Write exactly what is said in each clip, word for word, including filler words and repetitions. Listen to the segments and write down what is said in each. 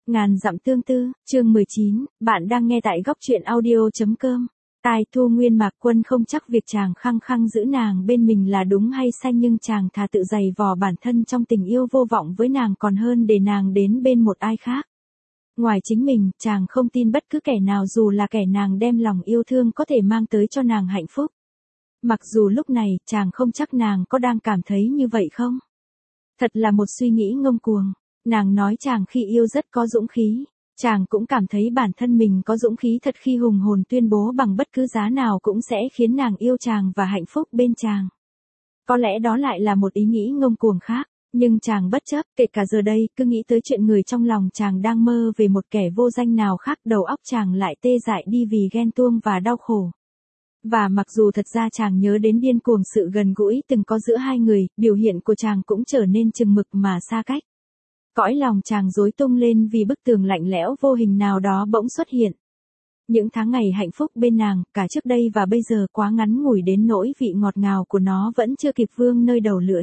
Ngàn dặm tương tư, chương mười chín, bạn đang nghe tại góc truyện audio.com. Tai Thu Nguyên Mạc Quân không chắc việc chàng khăng khăng giữ nàng bên mình là đúng hay sai, nhưng chàng thà tự giày vò bản thân trong tình yêu vô vọng với nàng còn hơn để nàng đến bên một ai khác. Ngoài chính mình, chàng không tin bất cứ kẻ nào dù là kẻ nàng đem lòng yêu thương có thể mang tới cho nàng hạnh phúc. Mặc dù lúc này, chàng không chắc nàng có đang cảm thấy như vậy không? Thật là một suy nghĩ ngông cuồng. Nàng nói chàng khi yêu rất có dũng khí, chàng cũng cảm thấy bản thân mình có dũng khí thật khi hùng hồn tuyên bố bằng bất cứ giá nào cũng sẽ khiến nàng yêu chàng và hạnh phúc bên chàng. Có lẽ đó lại là một ý nghĩ ngông cuồng khác, nhưng chàng bất chấp, kể cả giờ đây, cứ nghĩ tới chuyện người trong lòng chàng đang mơ về một kẻ vô danh nào khác, đầu óc chàng lại tê dại đi vì ghen tuông và đau khổ. Và mặc dù thật ra chàng nhớ đến điên cuồng sự gần gũi từng có giữa hai người, biểu hiện của chàng cũng trở nên chừng mực mà xa cách. Cõi lòng chàng rối tung lên vì bức tường lạnh lẽo vô hình nào đó bỗng xuất hiện. Những tháng ngày hạnh phúc bên nàng, cả trước đây và bây giờ quá ngắn ngủi đến nỗi vị ngọt ngào của nó vẫn chưa kịp vương nơi đầu lưỡi.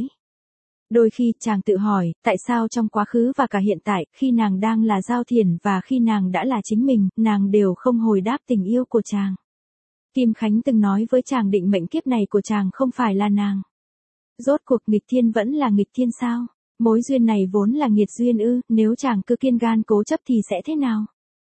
Đôi khi chàng tự hỏi, tại sao trong quá khứ và cả hiện tại, khi nàng đang là Giao Thiển và khi nàng đã là chính mình, nàng đều không hồi đáp tình yêu của chàng. Kim Khánh từng nói với chàng định mệnh kiếp này của chàng không phải là nàng. Rốt cuộc nghịch thiên vẫn là nghịch thiên sao? Mối duyên này vốn là nghiệt duyên ư, nếu chàng cứ kiên gan cố chấp thì sẽ thế nào?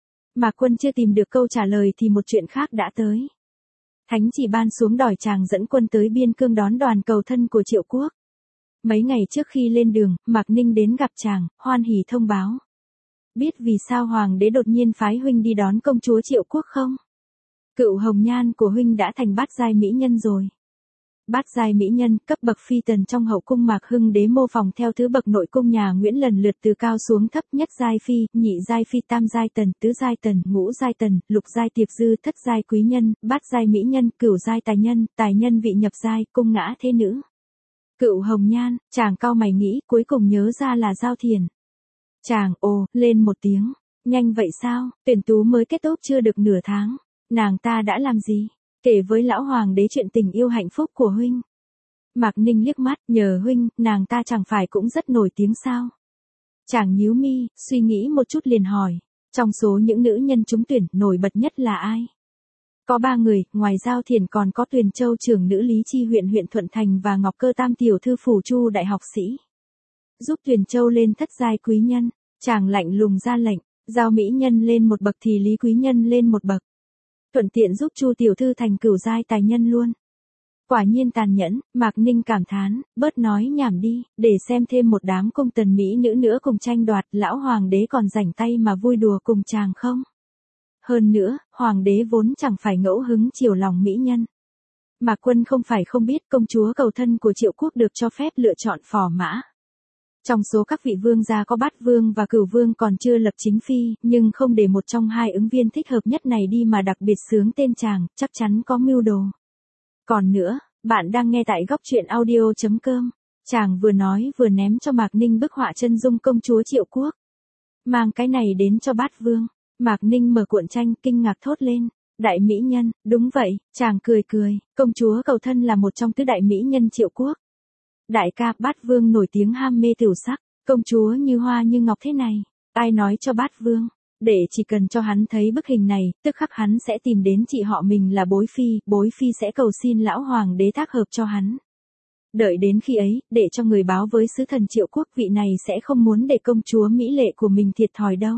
Mà Quân chưa tìm được câu trả lời thì một chuyện khác đã tới. Thánh chỉ ban xuống đòi chàng dẫn quân tới biên cương đón đoàn cầu thân của Triệu Quốc. Mấy ngày trước khi lên đường, Mạc Ninh đến gặp chàng, hoan hỉ thông báo. Biết vì sao Hoàng đế đột nhiên phái huynh đi đón công chúa Triệu Quốc không? Cựu hồng nhan của huynh đã thành bát giai mỹ nhân rồi. Bát giai mỹ nhân, cấp bậc phi tần trong hậu cung Mạc Hưng đế mô phỏng theo thứ bậc nội cung nhà Nguyễn lần lượt từ cao xuống thấp: nhất giai phi, nhị giai phi, tam giai tần, tứ giai tần, ngũ giai tần, lục giai tiệp dư, thất giai quý nhân, bát giai mỹ nhân, cửu giai tài nhân, tài nhân vị nhập giai, cung ngã thế nữ. Cựu hồng nhan, chàng cau mày nghĩ, cuối cùng nhớ ra là Giao Thiển. Chàng ồ, lên một tiếng, nhanh vậy sao, tuyển tú mới kết thúc chưa được nửa tháng, nàng ta đã làm gì? Kể với lão hoàng đế chuyện tình yêu hạnh phúc của huynh. Mạc Ninh liếc mắt, nhờ huynh, nàng ta chẳng phải cũng rất nổi tiếng sao? Chàng nhíu mi, suy nghĩ một chút liền hỏi, trong số những nữ nhân trúng tuyển, nổi bật nhất là ai? Có ba người, ngoài Giao Thiển còn có Tuyền Châu trưởng nữ Lý Chi huyện huyện Thuận Thành và Ngọc Cơ tam tiểu thư phủ Chu đại học sĩ. Giúp Tuyền Châu lên thất giai quý nhân, chàng lạnh lùng ra lệnh, Giao mỹ nhân lên một bậc thì Lý quý nhân lên một bậc. Thuận tiện giúp Chu tiểu thư thành cửu giai tài nhân luôn. Quả nhiên tàn nhẫn, Mạc Ninh cảm thán, bớt nói nhảm đi, để xem thêm một đám cung tần mỹ nữ nữa cùng tranh đoạt, lão hoàng đế còn rảnh tay mà vui đùa cùng chàng không? Hơn nữa, hoàng đế vốn chẳng phải ngẫu hứng chiều lòng mỹ nhân. Mạc Quân không phải không biết công chúa cầu thân của Triệu Quốc được cho phép lựa chọn phò mã. Trong số các vị vương gia có Bát Vương và Cửu Vương còn chưa lập chính phi, nhưng không để một trong hai ứng viên thích hợp nhất này đi mà đặc biệt xướng tên chàng, chắc chắn có mưu đồ. Còn nữa, bạn đang nghe tại góc truyện audio.com. Chàng vừa nói vừa ném cho Mạc Ninh bức họa chân dung công chúa Triệu Quốc. Mang cái này đến cho Bát Vương. Mạc Ninh mở cuộn tranh, kinh ngạc thốt lên. Đại mỹ nhân, đúng vậy, chàng cười cười, công chúa cầu thân là một trong tứ đại mỹ nhân Triệu Quốc. Đại ca, Bát Vương nổi tiếng ham mê tửu sắc, công chúa như hoa như ngọc thế này, ai nói cho Bát Vương, để chỉ cần cho hắn thấy bức hình này, tức khắc hắn sẽ tìm đến chị họ mình là Bối Phi, Bối Phi sẽ cầu xin lão hoàng đế thác hợp cho hắn. Đợi đến khi ấy, để cho người báo với sứ thần Triệu Quốc vị này sẽ không muốn để công chúa mỹ lệ của mình thiệt thòi đâu.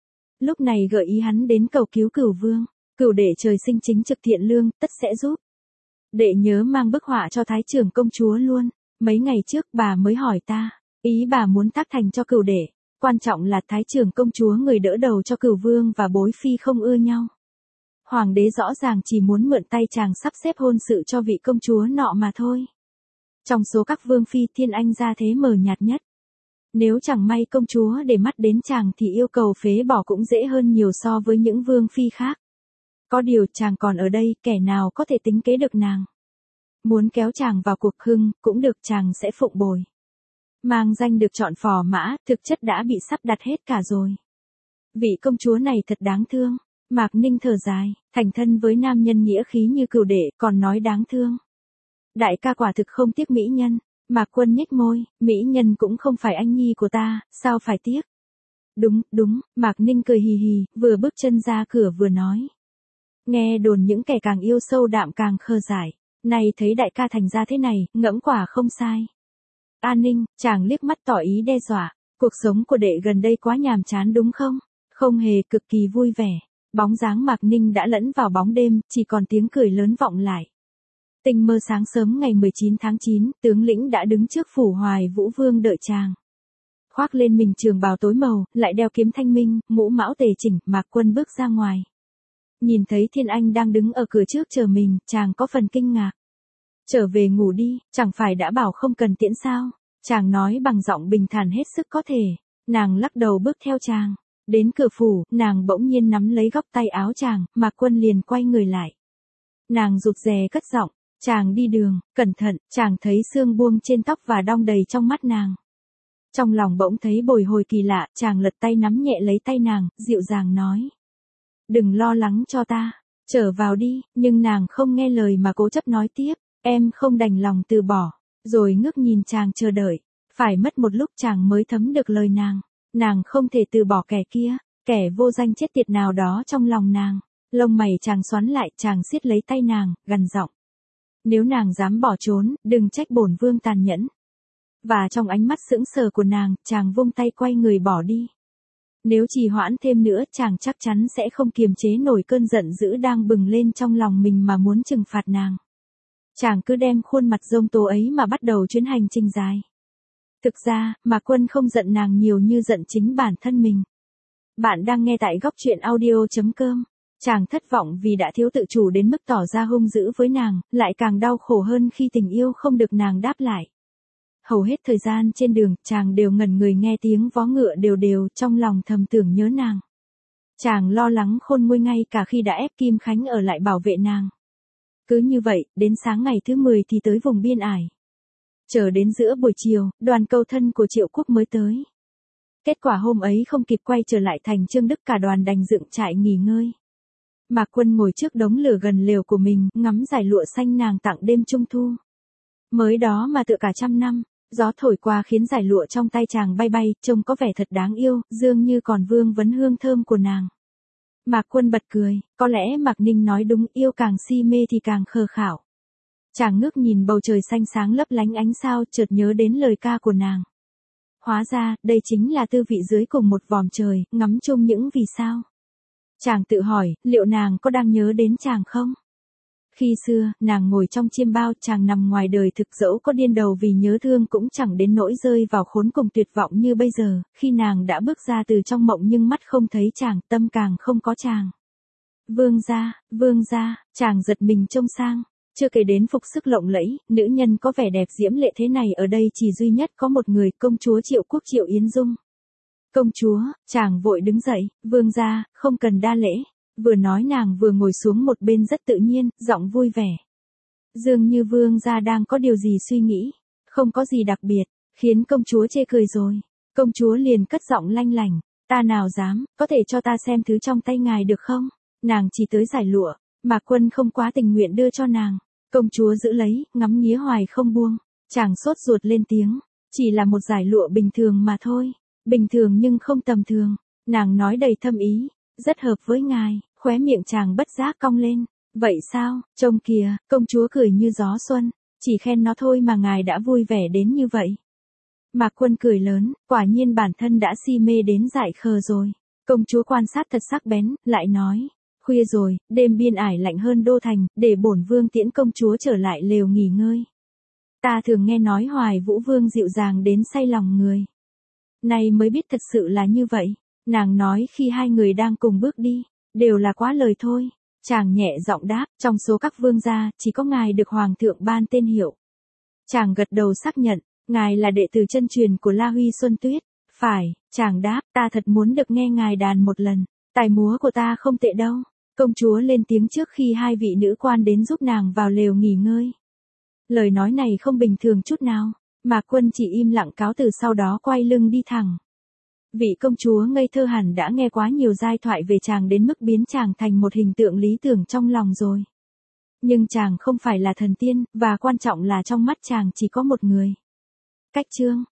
Lúc này gợi ý hắn đến cầu cứu Cửu Vương, Cửu đệ trời sinh chính trực thiện lương, tất sẽ giúp. Đệ nhớ mang bức họa cho thái trưởng công chúa luôn. Mấy ngày trước bà mới hỏi ta, ý bà muốn tác thành cho Cửu đệ, quan trọng là thái trưởng công chúa người đỡ đầu cho Cửu Vương và Bối Phi không ưa nhau. Hoàng đế rõ ràng chỉ muốn mượn tay chàng sắp xếp hôn sự cho vị công chúa nọ mà thôi. Trong số các vương phi, Thiên Anh ra thế mờ nhạt nhất. Nếu chẳng may công chúa để mắt đến chàng thì yêu cầu phế bỏ cũng dễ hơn nhiều so với những vương phi khác. Có điều chàng còn ở đây, kẻ nào có thể tính kế được nàng. Muốn kéo chàng vào cuộc hưng, cũng được, chàng sẽ phụng bồi. Mang danh được chọn phò mã, thực chất đã bị sắp đặt hết cả rồi. Vị công chúa này thật đáng thương. Mạc Ninh thở dài, thành thân với nam nhân nghĩa khí như Cửu đệ, còn nói đáng thương. Đại ca quả thực không tiếc mỹ nhân. Mạc Quân nhếch môi, mỹ nhân cũng không phải anh nhi của ta, sao phải tiếc. Đúng, đúng, Mạc Ninh cười hì hì, vừa bước chân ra cửa vừa nói. Nghe đồn những kẻ càng yêu sâu đạm càng khờ dại. Này thấy đại ca thành ra thế này, ngẫm quả không sai. An Ninh, chàng liếc mắt tỏ ý đe dọa. Cuộc sống của đệ gần đây quá nhàm chán đúng không? Không hề, cực kỳ vui vẻ. Bóng dáng Mạc Ninh đã lẫn vào bóng đêm, chỉ còn tiếng cười lớn vọng lại. Tình mơ sáng sớm ngày mười chín tháng chín, tướng lĩnh đã đứng trước phủ Hoài Vũ Vương đợi chàng. Khoác lên mình trường bào tối màu, lại đeo kiếm thanh minh, mũ mão tề chỉnh, Mạc Quân bước ra ngoài. Nhìn thấy Thiên Anh đang đứng ở cửa trước chờ mình, chàng có phần kinh ngạc. Trở về ngủ đi, chẳng phải đã bảo không cần tiễn sao? Chàng nói bằng giọng bình thản hết sức có thể. Nàng lắc đầu bước theo chàng. Đến cửa phủ, nàng bỗng nhiên nắm lấy góc tay áo chàng, Mạc Quân liền quay người lại. Nàng rụt rè cất giọng, chàng đi đường, cẩn thận, chàng thấy sương buông trên tóc và đong đầy trong mắt nàng. Trong lòng bỗng thấy bồi hồi kỳ lạ, chàng lật tay nắm nhẹ lấy tay nàng, dịu dàng nói. Đừng lo lắng cho ta, trở vào đi, nhưng nàng không nghe lời mà cố chấp nói tiếp, em không đành lòng từ bỏ, rồi ngước nhìn chàng chờ đợi, phải mất một lúc chàng mới thấm được lời nàng, nàng không thể từ bỏ kẻ kia, kẻ vô danh chết tiệt nào đó trong lòng nàng, lông mày chàng xoắn lại, chàng siết lấy tay nàng, gằn giọng. Nếu nàng dám bỏ trốn, đừng trách bổn vương tàn nhẫn. Và trong ánh mắt sững sờ của nàng, chàng vung tay quay người bỏ đi. Nếu trì hoãn thêm nữa, chàng chắc chắn sẽ không kiềm chế nổi cơn giận dữ đang bừng lên trong lòng mình mà muốn trừng phạt nàng. Chàng cứ đem khuôn mặt giông tố ấy mà bắt đầu chuyến hành trình dài. Thực ra, Mạc Quân không giận nàng nhiều như giận chính bản thân mình. Bạn đang nghe tại góc truyện audio chấm com. Chàng thất vọng vì đã thiếu tự chủ đến mức tỏ ra hung dữ với nàng, lại càng đau khổ hơn khi tình yêu không được nàng đáp lại. Hầu hết thời gian trên đường, chàng đều ngẩn người nghe tiếng vó ngựa đều đều, trong lòng thầm tưởng nhớ nàng. Chàng lo lắng khôn nguôi ngay cả khi đã ép Kim Khánh ở lại bảo vệ nàng. Cứ như vậy, đến sáng ngày thứ mười thì tới vùng biên ải. Chờ đến giữa buổi chiều, đoàn cầu thân của Triệu Quốc mới tới. Kết quả hôm ấy không kịp quay trở lại thành Trương Đức, cả đoàn đành dựng trại nghỉ ngơi. Mạc Quân ngồi trước đống lửa gần lều của mình, ngắm dải lụa xanh nàng tặng đêm trung thu. Mới đó mà tựa cả trăm năm, gió thổi qua khiến dải lụa trong tay chàng bay bay, trông có vẻ thật đáng yêu, dường như còn vương vấn hương thơm của nàng. Mạc Quân bật cười, có lẽ Mạc Ninh nói đúng, yêu càng si mê thì càng khờ khảo. Chàng ngước nhìn bầu trời xanh sáng lấp lánh ánh sao, chợt nhớ đến lời ca của nàng. Hóa ra, đây chính là tư vị dưới cùng một vòm trời, ngắm chung những vì sao. Chàng tự hỏi, liệu nàng có đang nhớ đến chàng không? Khi xưa, nàng ngồi trong chiêm bao, chàng nằm ngoài đời thực, dẫu có điên đầu vì nhớ thương cũng chẳng đến nỗi rơi vào khốn cùng tuyệt vọng như bây giờ, khi nàng đã bước ra từ trong mộng nhưng mắt không thấy chàng, tâm càng không có chàng. Vương gia, vương gia, chàng giật mình trông sang, chưa kể đến phục sức lộng lẫy, nữ nhân có vẻ đẹp diễm lệ thế này ở đây chỉ duy nhất có một người, công chúa Triệu Quốc Triệu Yến Dung. Công chúa, chàng vội đứng dậy, vương gia, không cần đa lễ. Vừa nói nàng vừa ngồi xuống một bên rất tự nhiên, giọng vui vẻ. Dường như vương gia đang có điều gì suy nghĩ, không có gì đặc biệt, khiến công chúa chê cười rồi. Công chúa liền cất giọng lanh lảnh, ta nào dám, có thể cho ta xem thứ trong tay ngài được không? Nàng chỉ tới giải lụa, Mạc Quân không quá tình nguyện đưa cho nàng. Công chúa giữ lấy, ngắm nghía hoài không buông. Chàng sốt ruột lên tiếng, chỉ là một giải lụa bình thường mà thôi. Bình thường nhưng không tầm thường. Nàng nói đầy thâm ý, rất hợp với ngài. Khóe miệng chàng bất giác cong lên. Vậy sao, trông kìa, công chúa cười như gió xuân. Chỉ khen nó thôi mà ngài đã vui vẻ đến như vậy. Mạc Quân cười lớn, quả nhiên bản thân đã si mê đến dại khờ rồi. Công chúa quan sát thật sắc bén, lại nói. Khuya rồi, đêm biên ải lạnh hơn đô thành, để bổn vương tiễn công chúa trở lại lều nghỉ ngơi. Ta thường nghe nói Hoài Vũ Vương dịu dàng đến say lòng người. Nay mới biết thật sự là như vậy. Nàng nói khi hai người đang cùng bước đi, đều là quá lời thôi. Chàng nhẹ giọng đáp, trong số các vương gia, chỉ có ngài được hoàng thượng ban tên hiệu. Chàng gật đầu xác nhận, ngài là đệ tử chân truyền của La Huy Xuân Tuyết. Phải, chàng đáp, ta thật muốn được nghe ngài đàn một lần. Tài múa của ta không tệ đâu. Công chúa lên tiếng trước khi hai vị nữ quan đến giúp nàng vào lều nghỉ ngơi. Lời nói này không bình thường chút nào. Mạc Quân chỉ im lặng cáo từ, sau đó quay lưng đi thẳng. Vị công chúa ngây thơ hẳn đã nghe quá nhiều giai thoại về chàng đến mức biến chàng thành một hình tượng lý tưởng trong lòng rồi. Nhưng chàng không phải là thần tiên, và quan trọng là trong mắt chàng chỉ có một người. Cách chương